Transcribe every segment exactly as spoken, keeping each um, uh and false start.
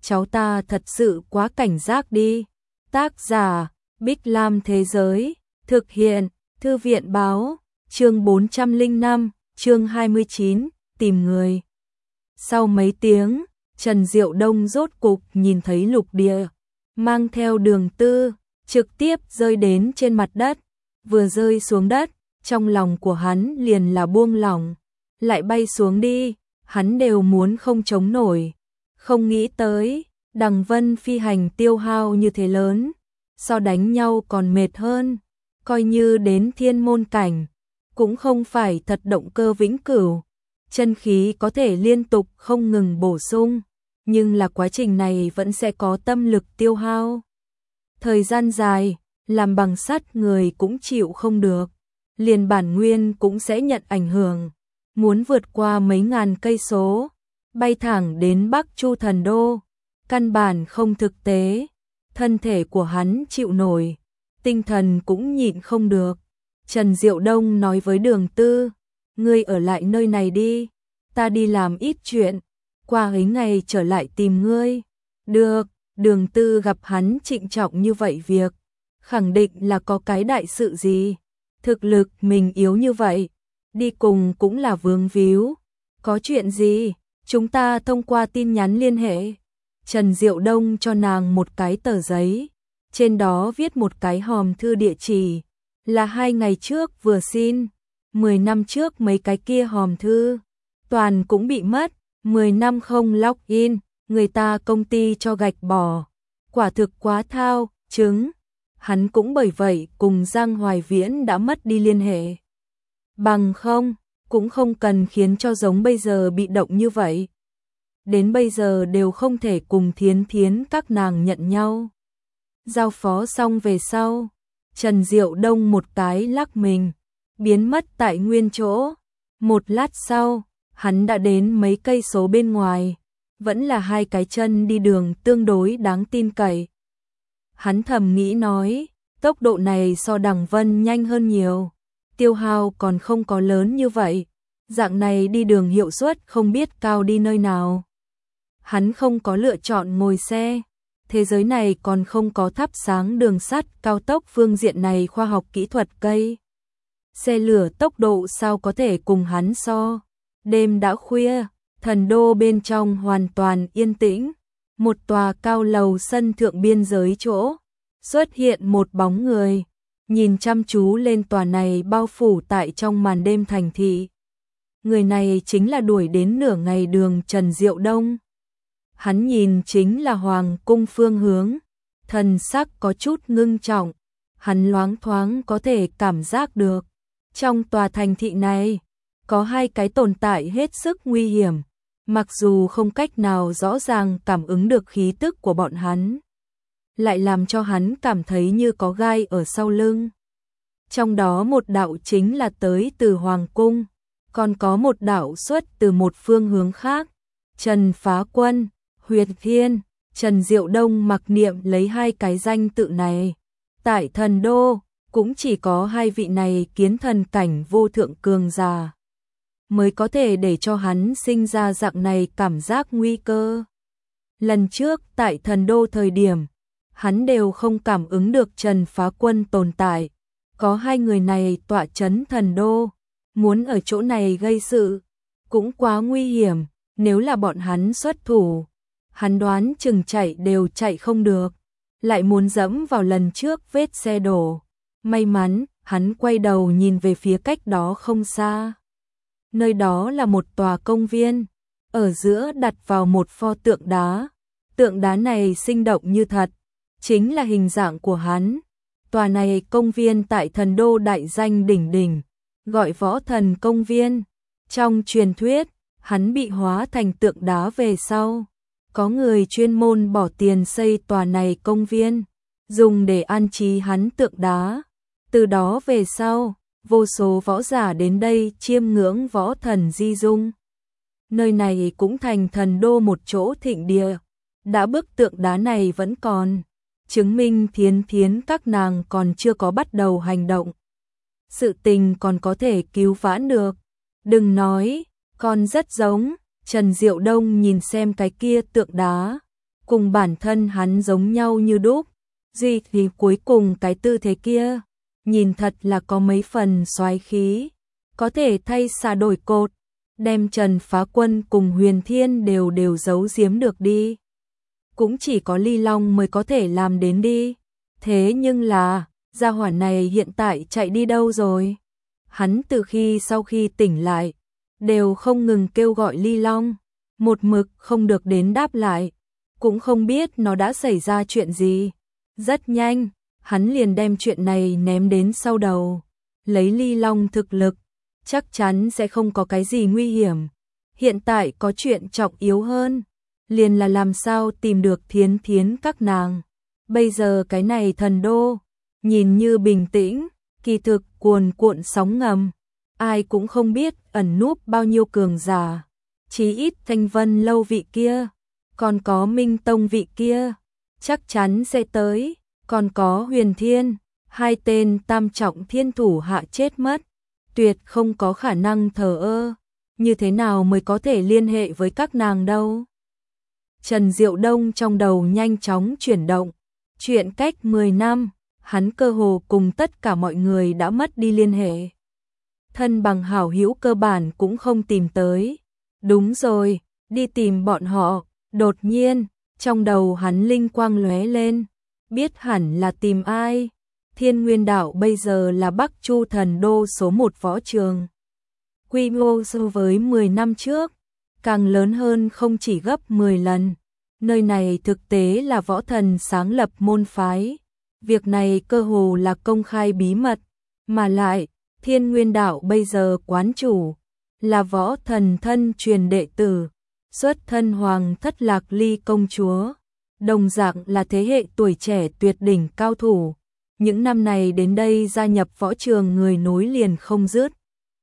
cháu ta thật sự quá cảnh giác đi. Tác giả, Bích Lam Thế Giới, thực hiện, Thư viện Báo, chương bốn trăm lẻ năm, chương hai mươi chín, tìm người. Sau mấy tiếng, Trần Diệu Đông rốt cục nhìn thấy lục địa, mang theo Đường Tư, trực tiếp rơi đến trên mặt đất. Vừa rơi xuống đất, trong lòng của hắn liền là buông lỏng, lại bay xuống đi, hắn đều muốn không chống nổi. Không nghĩ tới, Đằng Vân phi hành tiêu hao như thế lớn, so đánh nhau còn mệt hơn, coi như đến thiên môn cảnh, cũng không phải thật động cơ vĩnh cửu, chân khí có thể liên tục không ngừng bổ sung, nhưng là quá trình này vẫn sẽ có tâm lực tiêu hao. Thời gian dài, làm bằng sắt người cũng chịu không được, liền bản nguyên cũng sẽ nhận ảnh hưởng, muốn vượt qua mấy ngàn cây số, bay thẳng đến Bắc Chu Thần Đô, căn bản không thực tế, thân thể của hắn chịu nổi, tinh thần cũng nhịn không được. Trần Diệu Đông nói với Đường Tư, ngươi ở lại nơi này đi, ta đi làm ít chuyện, qua ấy ngày trở lại tìm ngươi. Được, Đường Tư gặp hắn trịnh trọng như vậy việc, khẳng định là có cái đại sự gì, thực lực mình yếu như vậy, đi cùng cũng là vướng víu, có chuyện gì, chúng ta thông qua tin nhắn liên hệ. Trần Diệu Đông cho nàng một cái tờ giấy, trên đó viết một cái hòm thư địa chỉ, là hai ngày trước vừa xin, mười năm trước mấy cái kia hòm thư, toàn cũng bị mất, mười năm không login, người ta công ty cho gạch bỏ, quả thực quá thao, chứng. Hắn cũng bởi vậy cùng Giang Hoài Viễn đã mất đi liên hệ. Bằng không, cũng không cần khiến cho giống bây giờ bị động như vậy. Đến bây giờ đều không thể cùng Thiến Thiến các nàng nhận nhau. Giao phó xong về sau, Trần Diệu Đông một cái lắc mình, biến mất tại nguyên chỗ. Một lát sau, hắn đã đến mấy cây số bên ngoài, vẫn là hai cái chân đi đường tương đối đáng tin cậy. Hắn thầm nghĩ nói, tốc độ này so Đằng Vân nhanh hơn nhiều, tiêu hao còn không có lớn như vậy, dạng này đi đường hiệu suất không biết cao đi nơi nào. Hắn không có lựa chọn ngồi xe, thế giới này còn không có thắp sáng đường sắt cao tốc phương diện này khoa học kỹ thuật cây. Xe lửa tốc độ sao có thể cùng hắn so. Đêm đã khuya, Thần Đô bên trong hoàn toàn yên tĩnh. Một tòa cao lầu sân thượng biên giới chỗ, xuất hiện một bóng người, nhìn chăm chú lên tòa này bao phủ tại trong màn đêm thành thị. Người này chính là đuổi đến nửa ngày đường Trần Diệu Đông. Hắn nhìn chính là Hoàng cung phương hướng, thần sắc có chút ngưng trọng, hắn loáng thoáng có thể cảm giác được. Trong tòa thành thị này, có hai cái tồn tại hết sức nguy hiểm. Mặc dù không cách nào rõ ràng cảm ứng được khí tức của bọn hắn, lại làm cho hắn cảm thấy như có gai ở sau lưng. Trong đó một đạo chính là tới từ Hoàng cung, còn có một đạo xuất từ một phương hướng khác. Trần Phá Quân, Huyền Thiên, Trần Diệu Đông mặc niệm lấy hai cái danh tự này. Tại Thần Đô, cũng chỉ có hai vị này kiến thần cảnh vô thượng cường giả mới có thể để cho hắn sinh ra dạng này cảm giác nguy cơ. Lần trước tại Thần Đô thời điểm, hắn đều không cảm ứng được Trần Phá Quân tồn tại. Có hai người này tọa trấn Thần Đô, muốn ở chỗ này gây sự, cũng quá nguy hiểm, nếu là bọn hắn xuất thủ, hắn đoán chừng chạy đều chạy không được, lại muốn dẫm vào lần trước vết xe đổ. May mắn, hắn quay đầu nhìn về phía cách đó không xa. Nơi đó là một tòa công viên, ở giữa đặt vào một pho tượng đá. Tượng đá này sinh động như thật, chính là hình dạng của hắn. Tòa này công viên tại Thần Đô đại danh đỉnh đỉnh, gọi Võ Thần Công Viên. Trong truyền thuyết, hắn bị hóa thành tượng đá về sau. Có người chuyên môn bỏ tiền xây tòa này công viên, dùng để an trí hắn tượng đá. Từ đó về sau, vô số võ giả đến đây chiêm ngưỡng võ thần di dung. Nơi này cũng thành Thần Đô một chỗ thịnh địa. Đã bức tượng đá này vẫn còn, chứng minh Thiến Thiến các nàng còn chưa có bắt đầu hành động. Sự tình còn có thể cứu vãn được. Đừng nói, còn rất giống. Trần Diệu Đông nhìn xem cái kia tượng đá, cùng bản thân hắn giống nhau như đúc, duy thì cuối cùng cái tư thế kia, nhìn thật là có mấy phần soái khí, có thể thay xà đổi cột, đem Trần Phá Quân cùng Huyền Thiên đều đều giấu giếm được đi. Cũng chỉ có Ly Long mới có thể làm đến đi. Thế nhưng là, gia hỏa này hiện tại chạy đi đâu rồi? Hắn từ khi sau khi tỉnh lại, đều không ngừng kêu gọi Ly Long, một mực không được đến đáp lại, cũng không biết nó đã xảy ra chuyện gì. Rất nhanh, hắn liền đem chuyện này ném đến sau đầu, lấy Ly Long thực lực, chắc chắn sẽ không có cái gì nguy hiểm. Hiện tại có chuyện trọng yếu hơn, liền là làm sao tìm được Thiến Thiến các nàng. Bây giờ cái này thần đô, nhìn như bình tĩnh, kỳ thực cuồn cuộn sóng ngầm, ai cũng không biết ẩn núp bao nhiêu cường giả. Chí ít Thanh Vân lâu vị kia, còn có Minh Tông vị kia, chắc chắn sẽ tới, còn có Huyền Thiên, hai tên tam trọng thiên thủ hạ chết mất, tuyệt không có khả năng thờ ơ, như thế nào mới có thể liên hệ với các nàng đâu. Trần Diệu Đông trong đầu nhanh chóng chuyển động, chuyện cách mười năm, hắn cơ hồ cùng tất cả mọi người đã mất đi liên hệ. Thân bằng hảo hữu cơ bản cũng không tìm tới. Đúng rồi, đi tìm bọn họ, đột nhiên, trong đầu hắn linh quang lóe lên, biết hẳn là tìm ai. Thiên Nguyên Đạo bây giờ là Bắc Chu thần đô số một võ trường. Quy mô so với mười năm trước, càng lớn hơn không chỉ gấp mười lần. Nơi này thực tế là võ thần sáng lập môn phái. Việc này cơ hồ là công khai bí mật, mà lại, Thiên Nguyên Đạo bây giờ quán chủ, là võ thần thân truyền đệ tử, xuất thân Hoàng Thất Lạc Ly công chúa, đồng dạng là thế hệ tuổi trẻ tuyệt đỉnh cao thủ. Những năm này đến đây gia nhập võ trường người nối liền không dứt,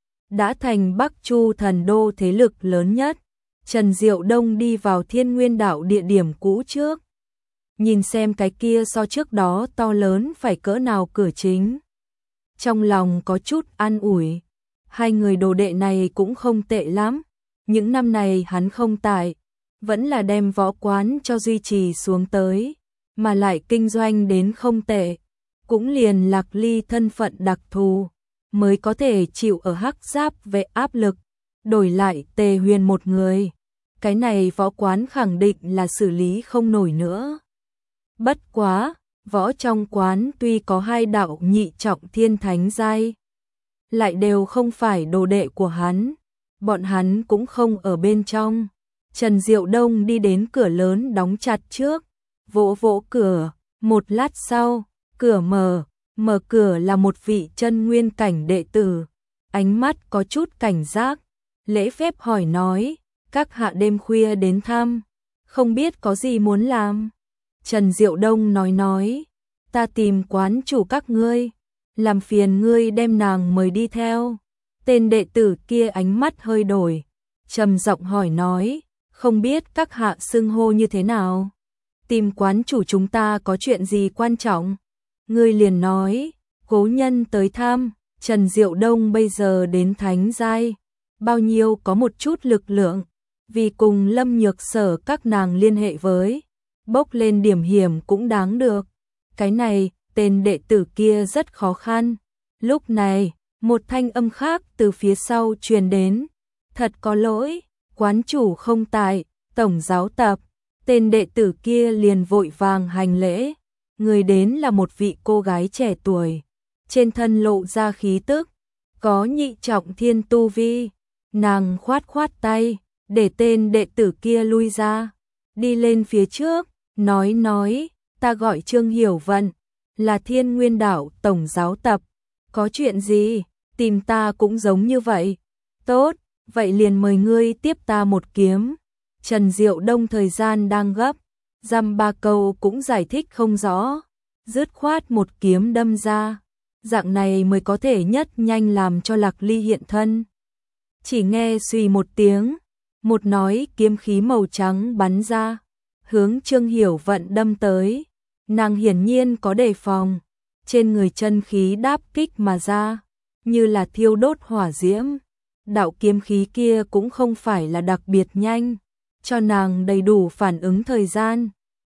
đã thành Bắc Chu thần đô thế lực lớn nhất. Trần Diệu Đông đi vào Thiên Nguyên Đạo địa điểm cũ trước, nhìn xem cái kia so trước đó to lớn phải cỡ nào cửa chính. Trong lòng có chút an ủi, hai người đồ đệ này cũng không tệ lắm, những năm này hắn không tại, vẫn là đem võ quán cho duy trì xuống tới, mà lại kinh doanh đến không tệ, cũng liền Lạc Ly thân phận đặc thù, mới có thể chịu ở Hắc Giáp về áp lực, đổi lại Tề Huyền một người. Cái này võ quán khẳng định là xử lý không nổi nữa. Bất quá, võ trong quán tuy có hai đạo nhị trọng thiên thánh giai, lại đều không phải đồ đệ của hắn, bọn hắn cũng không ở bên trong. Trần Diệu Đông đi đến cửa lớn đóng chặt trước, vỗ vỗ cửa, một lát sau, cửa mở, mở cửa là một vị chân nguyên cảnh đệ tử, ánh mắt có chút cảnh giác, lễ phép hỏi nói, các hạ đêm khuya đến thăm, không biết có gì muốn làm. Trần Diệu Đông nói nói, ta tìm quán chủ các ngươi, làm phiền ngươi đem nàng mời đi theo. Tên đệ tử kia ánh mắt hơi đổi, trầm giọng hỏi nói, không biết các hạ xưng hô như thế nào? Tìm quán chủ chúng ta có chuyện gì quan trọng? Ngươi liền nói, cố nhân tới thăm. Trần Diệu Đông bây giờ đến thánh giai, bao nhiêu có một chút lực lượng, vì cùng Lâm Nhược Sở các nàng liên hệ với, bốc lên điểm hiểm cũng đáng được. Cái này, tên đệ tử kia rất khó khăn. Lúc này, một thanh âm khác từ phía sau truyền đến, thật có lỗi, quán chủ không tại, tổng giáo tập. Tên đệ tử kia liền vội vàng hành lễ, người đến là một vị cô gái trẻ tuổi, trên thân lộ ra khí tức, có nhị trọng thiên tu vi. Nàng khoát khoát tay, để tên đệ tử kia lui ra, đi lên phía trước, nói nói, ta gọi Trương Hiểu Vận, là Thiên Nguyên Đạo tổng giáo tập, có chuyện gì, tìm ta cũng giống như vậy. Tốt, vậy liền mời ngươi tiếp ta một kiếm. Trần Diệu Đông thời gian đang gấp, dăm ba câu cũng giải thích không rõ, dứt khoát một kiếm đâm ra, dạng này mới có thể nhất nhanh làm cho Lạc Ly hiện thân. Chỉ nghe suy một tiếng, một nói kiếm khí màu trắng bắn ra, hướng Trương Hiểu Vận đâm tới. Nàng hiển nhiên có đề phòng, trên người chân khí đáp kích mà ra, như là thiêu đốt hỏa diễm. Đạo kiếm khí kia cũng không phải là đặc biệt nhanh, cho nàng đầy đủ phản ứng thời gian,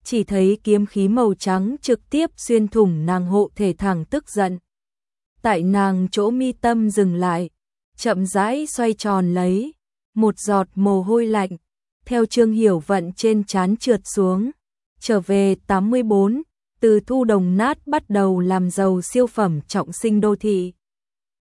chỉ thấy kiếm khí màu trắng trực tiếp xuyên thủng nàng hộ thể, thẳng tức giận. Tại nàng chỗ mi tâm dừng lại, chậm rãi xoay tròn lấy, một giọt mồ hôi lạnh theo Trương Hiểu Vận trên trán trượt xuống. Trở về tám mươi bốn, từ thu đồng nát bắt đầu làm giàu siêu phẩm trọng sinh đô thị.